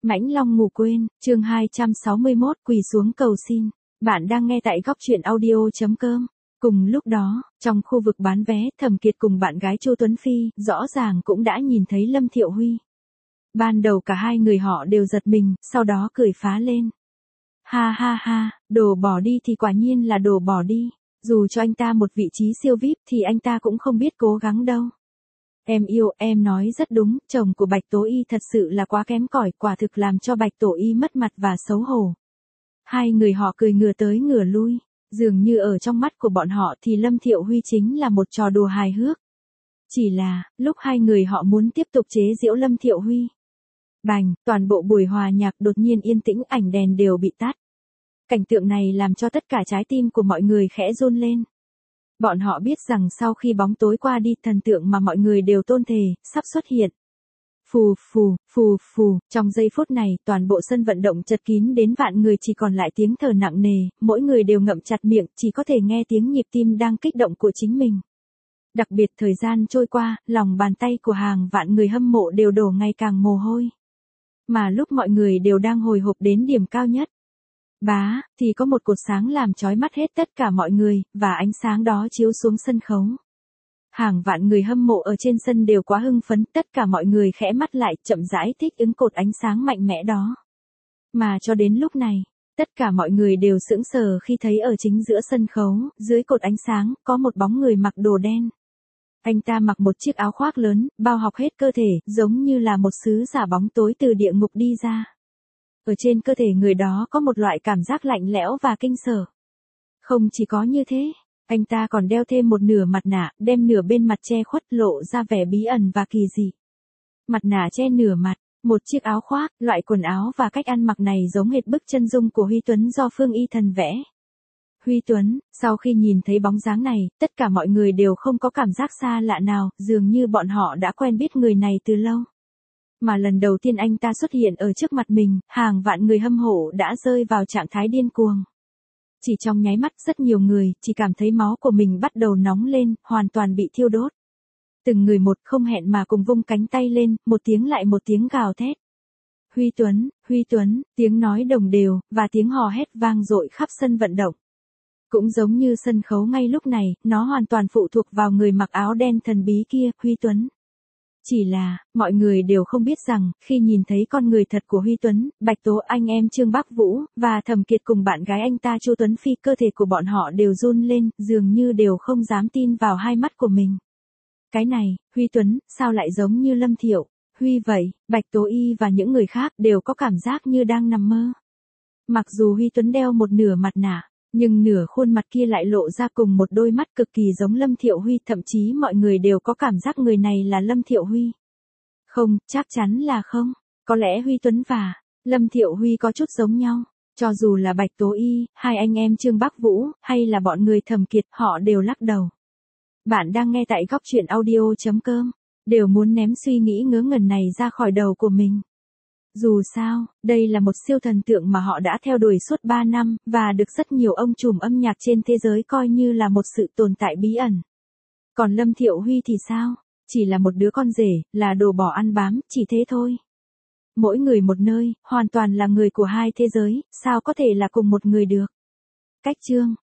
Mãnh Long ngủ quên, chương 261 quỳ xuống cầu xin. Bạn đang nghe tại góc truyện audio.com. Cùng lúc đó, trong khu vực bán vé, Thẩm Kiệt cùng bạn gái Chu Tuấn Phi, rõ ràng cũng đã nhìn thấy Lâm Thiệu Huy. Ban đầu cả hai người họ đều giật mình, sau đó cười phá lên. Ha ha ha, đồ bỏ đi thì quả nhiên là đồ bỏ đi. Dù cho anh ta một vị trí siêu VIP thì anh ta cũng không biết cố gắng đâu. Em yêu, em nói rất đúng, chồng của Bạch Tố Y thật sự là quá kém cỏi, quả thực làm cho Bạch Tố Y mất mặt và xấu hổ. Hai người họ cười ngửa tới ngửa lui, dường như ở trong mắt của bọn họ thì Lâm Thiệu Huy chính là một trò đùa hài hước. Chỉ là, lúc hai người họ muốn tiếp tục chế giễu Lâm Thiệu Huy. Bành, toàn bộ buổi hòa nhạc đột nhiên yên tĩnh, ảnh đèn đều bị tắt. Cảnh tượng này làm cho tất cả trái tim của mọi người khẽ run lên. Bọn họ biết rằng sau khi bóng tối qua đi, thần tượng mà mọi người đều tôn thề, sắp xuất hiện. Phù phù, phù phù, trong giây phút này, toàn bộ sân vận động chật kín đến vạn người, chỉ còn lại tiếng thở nặng nề, mỗi người đều ngậm chặt miệng, chỉ có thể nghe tiếng nhịp tim đang kích động của chính mình. Đặc biệt thời gian trôi qua, lòng bàn tay của hàng vạn người hâm mộ đều đổ ngày càng mồ hôi. Mà lúc mọi người đều đang hồi hộp đến điểm cao nhất, bá, thì có một cột sáng làm chói mắt hết tất cả mọi người, và ánh sáng đó chiếu xuống sân khấu. Hàng vạn người hâm mộ ở trên sân đều quá hưng phấn, tất cả mọi người khẽ mắt lại, chậm rãi thích ứng cột ánh sáng mạnh mẽ đó. Mà cho đến lúc này, tất cả mọi người đều sững sờ khi thấy ở chính giữa sân khấu, dưới cột ánh sáng, có một bóng người mặc đồ đen. Anh ta mặc một chiếc áo khoác lớn, bao bọc hết cơ thể, giống như là một sứ giả bóng tối từ địa ngục đi ra. Ở trên cơ thể người đó có một loại cảm giác lạnh lẽo và kinh sợ. Không chỉ có như thế, anh ta còn đeo thêm một nửa mặt nạ, đem nửa bên mặt che khuất, lộ ra vẻ bí ẩn và kỳ dị. Mặt nạ che nửa mặt, một chiếc áo khoác, loại quần áo và cách ăn mặc này giống hệt bức chân dung của Huy Tuấn do Phương Y Thần vẽ. Huy Tuấn, sau khi nhìn thấy bóng dáng này, tất cả mọi người đều không có cảm giác xa lạ nào, dường như bọn họ đã quen biết người này từ lâu. Mà lần đầu tiên anh ta xuất hiện ở trước mặt mình, hàng vạn người hâm mộ đã rơi vào trạng thái điên cuồng. Chỉ trong nháy mắt, rất nhiều người chỉ cảm thấy máu của mình bắt đầu nóng lên, hoàn toàn bị thiêu đốt. Từng người một không hẹn mà cùng vung cánh tay lên, một tiếng lại một tiếng gào thét. Huy Tuấn, tiếng nói đồng đều, và tiếng hò hét vang dội khắp sân vận động. Cũng giống như sân khấu ngay lúc này, nó hoàn toàn phụ thuộc vào người mặc áo đen thần bí kia, Huy Tuấn. Chỉ là, mọi người đều không biết rằng, khi nhìn thấy con người thật của Huy Tuấn, Bạch Tố, anh em Trương Bắc Vũ, và Thẩm Kiệt cùng bạn gái anh ta Chu Tuấn Phi, cơ thể của bọn họ đều run lên, dường như đều không dám tin vào hai mắt của mình. Cái này, Huy Tuấn, sao lại giống như Lâm Thiệu Huy vậy? Bạch Tố Y và những người khác đều có cảm giác như đang nằm mơ. Mặc dù Huy Tuấn đeo một nửa mặt nạ, nhưng nửa khuôn mặt kia lại lộ ra cùng một đôi mắt cực kỳ giống Lâm Thiệu Huy, thậm chí mọi người đều có cảm giác người này là Lâm Thiệu Huy. Không, chắc chắn là không. Có lẽ Huy Tuấn và Lâm Thiệu Huy có chút giống nhau. Cho dù là Bạch Tố Y, hai anh em Trương Bắc Vũ, hay là bọn người Thẩm Kiệt, họ đều lắc đầu. Bạn đang nghe tại góc truyện audio.com, đều muốn ném suy nghĩ ngớ ngẩn này ra khỏi đầu của mình. Dù sao, đây là một siêu thần tượng mà họ đã theo đuổi suốt 3 năm, và được rất nhiều ông trùm âm nhạc trên thế giới coi như là một sự tồn tại bí ẩn. Còn Lâm Thiệu Huy thì sao? Chỉ là một đứa con rể, là đồ bỏ ăn bám, chỉ thế thôi. Mỗi người một nơi, hoàn toàn là người của hai thế giới, sao có thể là cùng một người được? Cách chương